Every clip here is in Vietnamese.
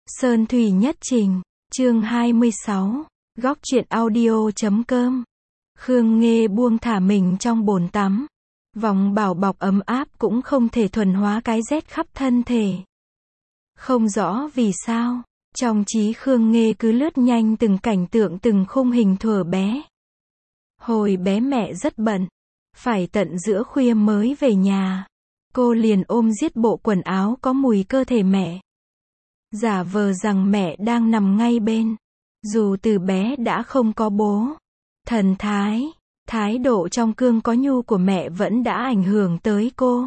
Sơn Thủy Nhất Trình, chương 26, góc truyện audio.com. Khương Nghê buông thả mình trong bồn tắm. Vòng bảo bọc ấm áp cũng không thể thuần hóa cái rét khắp thân thể. Không rõ vì sao, trong trí Khương Nghê cứ lướt nhanh từng cảnh tượng từng khung hình thuở bé. Hồi bé mẹ rất bận, phải tận giữa khuya mới về nhà. Cô liền ôm giết bộ quần áo có mùi cơ thể mẹ. Giả vờ rằng mẹ đang nằm ngay bên. Dù từ bé đã không có bố. Thần thái độ trong cương có nhu của mẹ vẫn đã ảnh hưởng tới cô.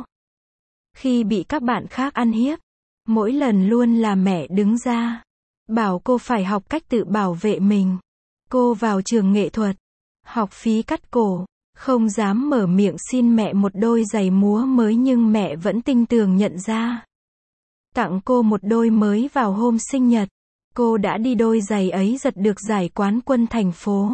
Khi bị các bạn khác ăn hiếp, mỗi lần luôn là mẹ đứng ra, bảo cô phải học cách tự bảo vệ mình. Cô vào trường nghệ thuật, học phí cắt cổ, không dám mở miệng xin mẹ một đôi giày múa mới nhưng mẹ vẫn tinh tường nhận ra. Tặng cô một đôi mới vào hôm sinh nhật. Cô đã đi đôi giày ấy giật được giải quán quân thành phố.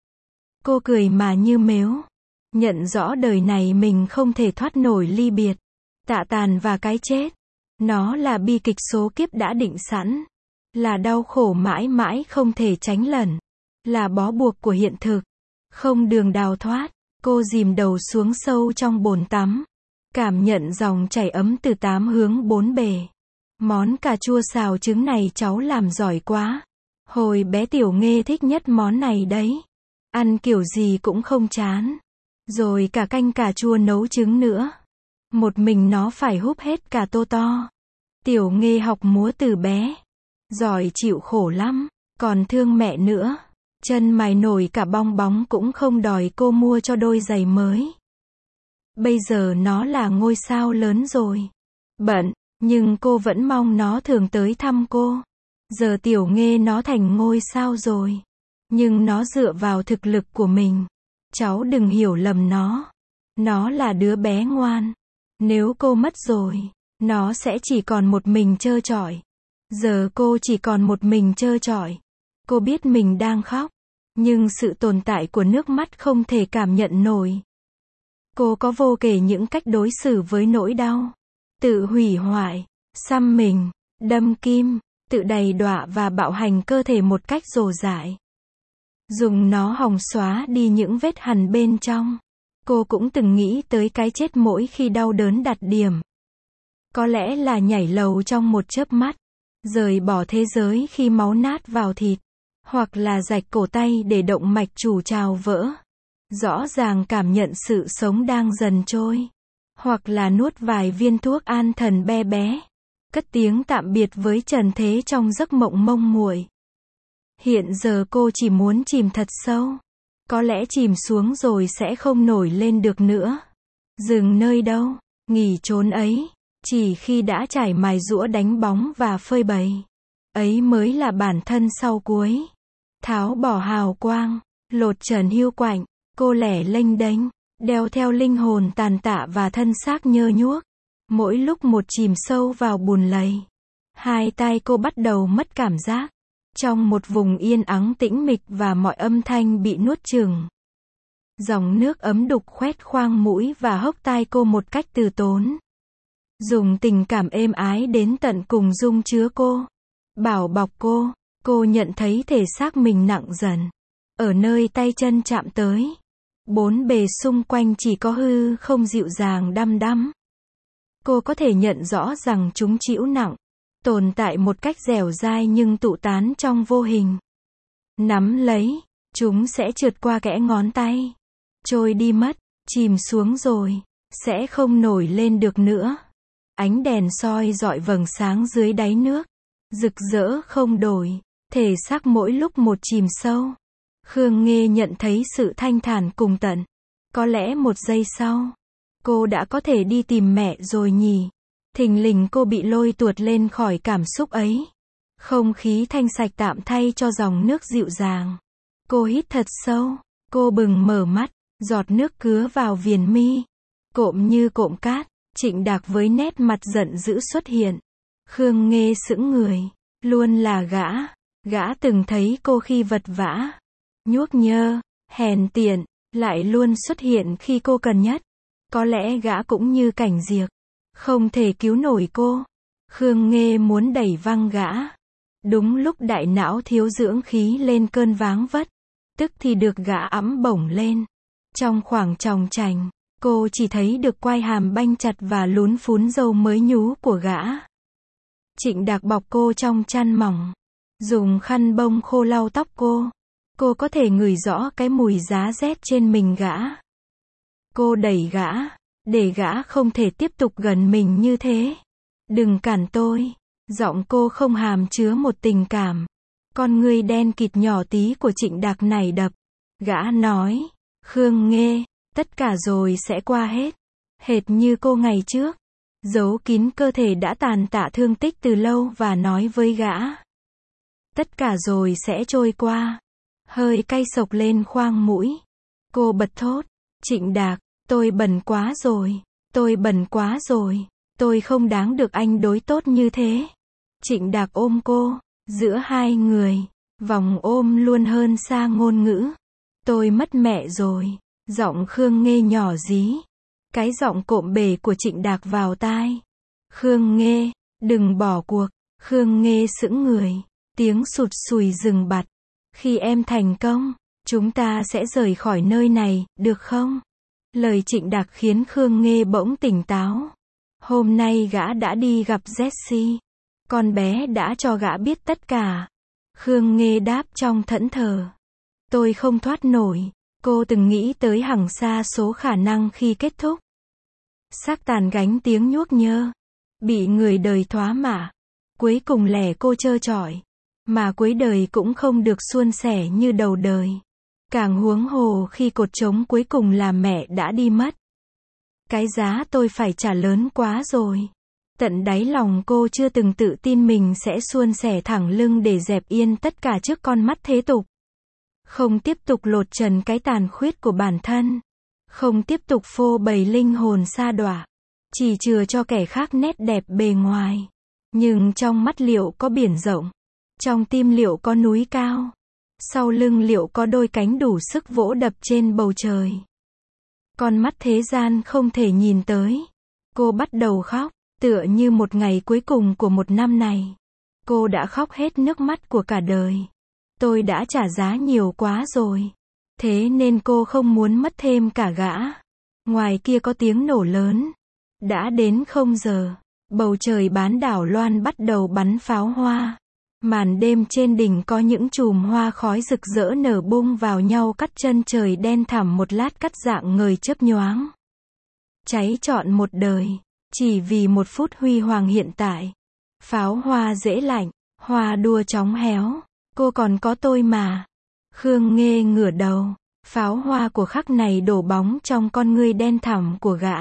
Cô cười mà như mếu. Nhận rõ đời này mình không thể thoát nổi ly biệt, tạ tàn và cái chết. Nó là bi kịch số kiếp đã định sẵn. Là đau khổ mãi mãi không thể tránh lẩn. Là bó buộc của hiện thực. Không đường đào thoát. Cô dìm đầu xuống sâu trong bồn tắm. Cảm nhận dòng chảy ấm từ tám hướng bốn bề. Món cà chua xào trứng này cháu làm giỏi quá. Hồi bé Tiểu Nghê thích nhất món này đấy. Ăn kiểu gì cũng không chán. Rồi cả canh cà chua nấu trứng nữa. Một mình nó phải húp hết cả tô to. Tiểu Nghê học múa từ bé. Giỏi chịu khổ lắm. Còn thương mẹ nữa. Chân mày nổi cả bong bóng cũng không đòi cô mua cho đôi giày mới. Bây giờ nó là ngôi sao lớn rồi. Bận. Nhưng cô vẫn mong nó thường tới thăm cô. Giờ Tiểu Nghê nó thành ngôi sao rồi. Nhưng nó dựa vào thực lực của mình. Cháu đừng hiểu lầm nó. Nó là đứa bé ngoan. Nếu cô mất rồi, nó sẽ chỉ còn một mình trơ trọi. Giờ cô chỉ còn một mình trơ trọi. Cô biết mình đang khóc. Nhưng sự tồn tại của nước mắt không thể cảm nhận nổi. Cô có vô kể những cách đối xử với nỗi đau. Tự hủy hoại, xăm mình, đâm kim, tự đầy đọa và bạo hành cơ thể một cách rồ dại. Dùng nó hòng xóa đi những vết hằn bên trong. Cô cũng từng nghĩ tới cái chết mỗi khi đau đớn đạt điểm. Có lẽ là nhảy lầu trong một chớp mắt. Rời bỏ thế giới khi máu nát vào thịt. Hoặc là rạch cổ tay để động mạch chủ trào vỡ. Rõ ràng cảm nhận sự sống đang dần trôi. Hoặc là nuốt vài viên thuốc an thần be bé. Cất tiếng tạm biệt với trần thế trong giấc mộng mông muội. Hiện giờ cô chỉ muốn chìm thật sâu. Có lẽ chìm xuống rồi sẽ không nổi lên được nữa. Dừng nơi đâu, nghỉ chốn ấy. Chỉ khi đã trải mài giũa đánh bóng và phơi bày. Ấy mới là bản thân sau cuối. Tháo bỏ hào quang, lột trần hiu quạnh. Cô lẻ lênh đênh, đeo theo linh hồn tàn tạ và thân xác nhơ nhuốc. Mỗi lúc một chìm sâu vào bùn lầy. Hai tai cô bắt đầu mất cảm giác. Trong một vùng yên ắng tĩnh mịch và mọi âm thanh bị nuốt chửng. Dòng nước ấm đục khoét khoang mũi và hốc tai cô một cách từ tốn. Dùng tình cảm êm ái đến tận cùng dung chứa cô. Bảo bọc cô nhận thấy thể xác mình nặng dần. Ở nơi tay chân chạm tới. Bốn bề xung quanh chỉ có hư không dịu dàng đăm đăm. Cô có thể nhận rõ rằng chúng trĩu nặng. Tồn tại một cách dẻo dai nhưng tụ tán trong vô hình. Nắm lấy, chúng sẽ trượt qua kẽ ngón tay. Trôi đi mất, chìm xuống rồi, sẽ không nổi lên được nữa. Ánh đèn soi rọi vầng sáng dưới đáy nước. Rực rỡ không đổi, thể xác mỗi lúc một chìm sâu. Khương Nghê nhận thấy sự thanh thản cùng tận. Có lẽ một giây sau, cô đã có thể đi tìm mẹ rồi nhỉ. Thình lình cô bị lôi tuột lên khỏi cảm xúc ấy. Không khí thanh sạch tạm thay cho dòng nước dịu dàng. Cô hít thật sâu. Cô bừng mở mắt. Giọt nước cứa vào viền mi. Cộm như cộm cát. Trịnh Đạc với nét mặt giận dữ xuất hiện. Khương Nghê sững người. Luôn là gã. Gã từng thấy cô khi vật vã. Nhuốc nhơ, hèn tiện. Lại luôn xuất hiện khi cô cần nhất. Có lẽ gã cũng như Cảnh Diệp. Không thể cứu nổi cô. Khương Nghê muốn đẩy văng gã. Đúng lúc đại não thiếu dưỡng khí lên cơn váng vất, tức thì được gã ẵm bổng lên. Trong khoảng tròng trành, cô chỉ thấy được quai hàm banh chặt và lún phún râu mới nhú của gã. Trịnh Đạc bọc cô trong chăn mỏng, dùng khăn bông khô lau tóc cô. Cô có thể ngửi rõ cái mùi giá rét trên mình gã. Cô đẩy gã, để gã không thể tiếp tục gần mình như thế. Đừng cản tôi. Giọng cô không hàm chứa một tình cảm. Con ngươi đen kịt nhỏ tí của Trịnh Đạc nảy đập. Gã nói, Khương Nghê, tất cả rồi sẽ qua hết. Hệt như cô ngày trước. Giấu kín cơ thể đã tàn tạ thương tích từ lâu và nói với gã. Tất cả rồi sẽ trôi qua. Hơi cay sộc lên khoang mũi. Cô bật thốt. Trịnh Đạc, tôi bần quá rồi. Tôi bần quá rồi. Tôi không đáng được anh đối tốt như thế. Trịnh Đạc ôm cô. Giữa hai người, vòng ôm luôn hơn xa ngôn ngữ. Tôi mất mẹ rồi. Giọng Khương Nghê nhỏ dí. Cái giọng cộm bể của Trịnh Đạc vào tai. Khương Nghê, đừng bỏ cuộc. Khương Nghê sững người. Tiếng sụt sùi dừng bặt. Khi em thành công, chúng ta sẽ rời khỏi nơi này, được không? Lời Trịnh Đạc khiến Khương Nghê bỗng tỉnh táo. Hôm nay gã đã đi gặp Jessie. Con bé đã cho gã biết tất cả. Khương Nghê đáp trong thẫn thờ. Tôi không thoát nổi. Cô từng nghĩ tới hằng sa số khả năng khi kết thúc. Xác tàn gánh tiếng nhuốc nhơ. Bị người đời thoá mạ. Cuối cùng lẻ cô trơ trọi. Mà cuối đời cũng không được suôn sẻ như đầu đời. Càng huống hồ khi cột trống cuối cùng là mẹ đã đi mất. Cái giá tôi phải trả lớn quá rồi. Tận đáy lòng cô chưa từng tự tin mình sẽ suôn sẻ thẳng lưng để dẹp yên tất cả trước con mắt thế tục. Không tiếp tục lột trần cái tàn khuyết của bản thân. Không tiếp tục phô bày linh hồn sa đọa. Chỉ chừa cho kẻ khác nét đẹp bề ngoài. Nhưng trong mắt liệu có biển rộng. Trong tim liệu có núi cao. Sau lưng liệu có đôi cánh đủ sức vỗ đập trên bầu trời. Con mắt thế gian không thể nhìn tới. Cô bắt đầu khóc. Tựa như một ngày cuối cùng của một năm này. Cô đã khóc hết nước mắt của cả đời. Tôi đã trả giá nhiều quá rồi. Thế nên cô không muốn mất thêm cả gã. Ngoài kia có tiếng nổ lớn. Đã đến 0 giờ. Bầu trời bán đảo Loan bắt đầu bắn pháo hoa. Màn đêm trên đỉnh có những chùm hoa khói rực rỡ nở bung vào nhau cắt chân trời đen thẳm một lát cắt dạng ngời chớp nhoáng. Cháy trọn một đời. Chỉ vì một phút huy hoàng hiện tại. Pháo hoa dễ lạnh. Hoa đua chóng héo. Cô còn có tôi mà. Khương Nghê ngửa đầu. Pháo hoa của khắc này đổ bóng trong con ngươi đen thẳm của gã.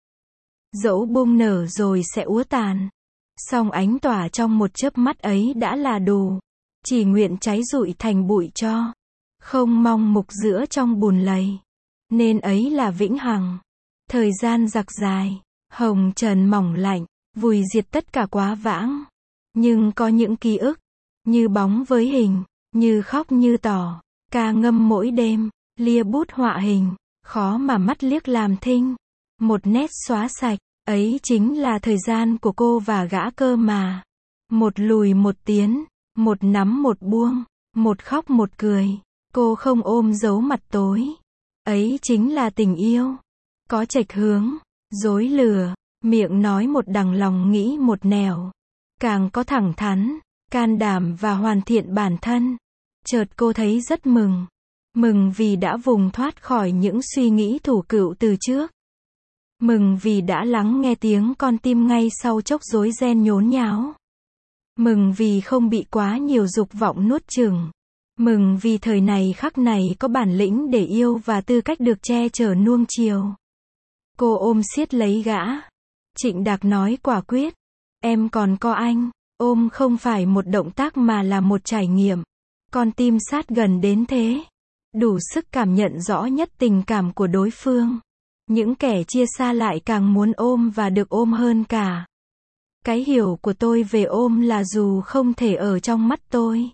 Dẫu bung nở rồi sẽ úa tàn. Song ánh tỏa trong một chớp mắt ấy đã là đủ. Chỉ nguyện cháy rụi thành bụi tro. Không mong mục giữa trong bùn lầy. Nên ấy là vĩnh hằng. Thời gian giặc dài. Hồng trần mỏng lạnh. Vùi diệt tất cả quá vãng. Nhưng có những ký ức. Như bóng với hình. Như khóc như tỏ. Ca ngâm mỗi đêm. Lia bút họa hình. Khó mà mắt liếc làm thinh. Một nét xóa sạch. Ấy chính là thời gian của cô và gã cơ mà. Một lùi một tiến. Một nắm một buông. Một khóc một cười. Cô không ôm giấu mặt tối. Ấy chính là tình yêu. Có chệch hướng. Dối lừa. Miệng nói một đằng lòng nghĩ một nẻo. Càng có thẳng thắn. Can đảm và hoàn thiện bản thân. Chợt cô thấy rất mừng. Mừng vì đã vùng thoát khỏi những suy nghĩ thủ cựu từ trước. Mừng vì đã lắng nghe tiếng con tim ngay sau chốc rối ren nhốn nháo. Mừng vì không bị quá nhiều dục vọng nuốt chửng. Mừng vì thời này khắc này có bản lĩnh để yêu và tư cách được che chở nuông chiều. Cô ôm siết lấy gã. Trịnh Đạc nói quả quyết. Em còn có anh. Ôm không phải một động tác mà là một trải nghiệm. Con tim sát gần đến thế. Đủ sức cảm nhận rõ nhất tình cảm của đối phương. Những kẻ chia xa lại càng muốn ôm và được ôm hơn cả. Cái hiểu của tôi về ôm là dù không thể ở trong mắt tôi,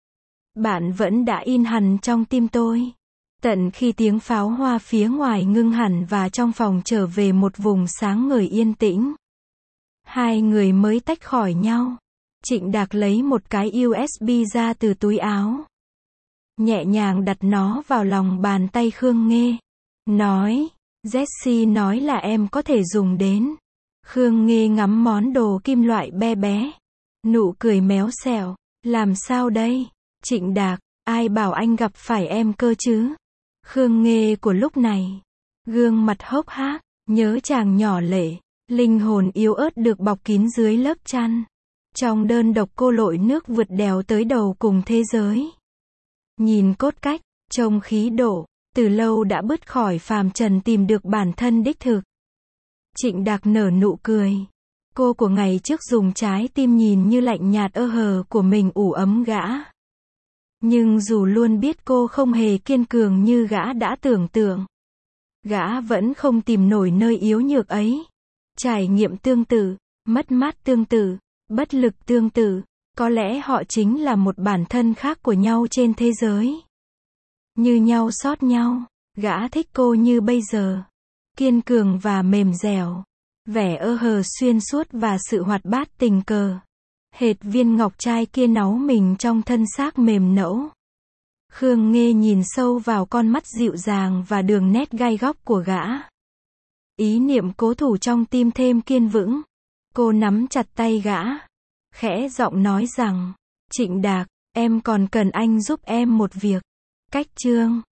bạn vẫn đã in hằn trong tim tôi. Tận khi tiếng pháo hoa phía ngoài ngưng hẳn và trong phòng trở về một vùng sáng ngời yên tĩnh. Hai người mới tách khỏi nhau. Trịnh Đạc lấy một cái USB ra từ túi áo. Nhẹ nhàng đặt nó vào lòng bàn tay Khương Nghê. Nói, Jessie nói là em có thể dùng đến. Khương Nghê ngắm món đồ kim loại be bé. Nụ cười méo xẹo. Làm sao đây? Trịnh Đạc, ai bảo anh gặp phải em cơ chứ? Khương Nghê của lúc này. Gương mặt hốc hác, nhớ chàng nhỏ lệ. Linh hồn yếu ớt được bọc kín dưới lớp chăn. Trong đơn độc cô lội nước vượt đèo tới đầu cùng thế giới. Nhìn cốt cách, trông khí độ, từ lâu đã bứt khỏi phàm trần tìm được bản thân đích thực. Trịnh Đạc nở nụ cười. Cô của ngày trước dùng trái tim nhìn như lạnh nhạt hờ của mình ủ ấm gã. Nhưng dù luôn biết cô không hề kiên cường như gã đã tưởng tượng, gã vẫn không tìm nổi nơi yếu nhược ấy. Trải nghiệm tương tự, mất mát tương tự, bất lực tương tự, có lẽ họ chính là một bản thân khác của nhau trên thế giới. Như nhau sót nhau, gã thích cô như bây giờ. Kiên cường và mềm dẻo. Vẻ hờ xuyên suốt và sự hoạt bát tình cờ. Hệt viên ngọc trai kia náu mình trong thân xác mềm nẫu. Khương Nghê nhìn sâu vào con mắt dịu dàng và đường nét gai góc của gã. Ý niệm cố thủ trong tim thêm kiên vững. Cô nắm chặt tay gã. Khẽ giọng nói rằng, Trịnh Đạc, em còn cần anh giúp em một việc. Cách chương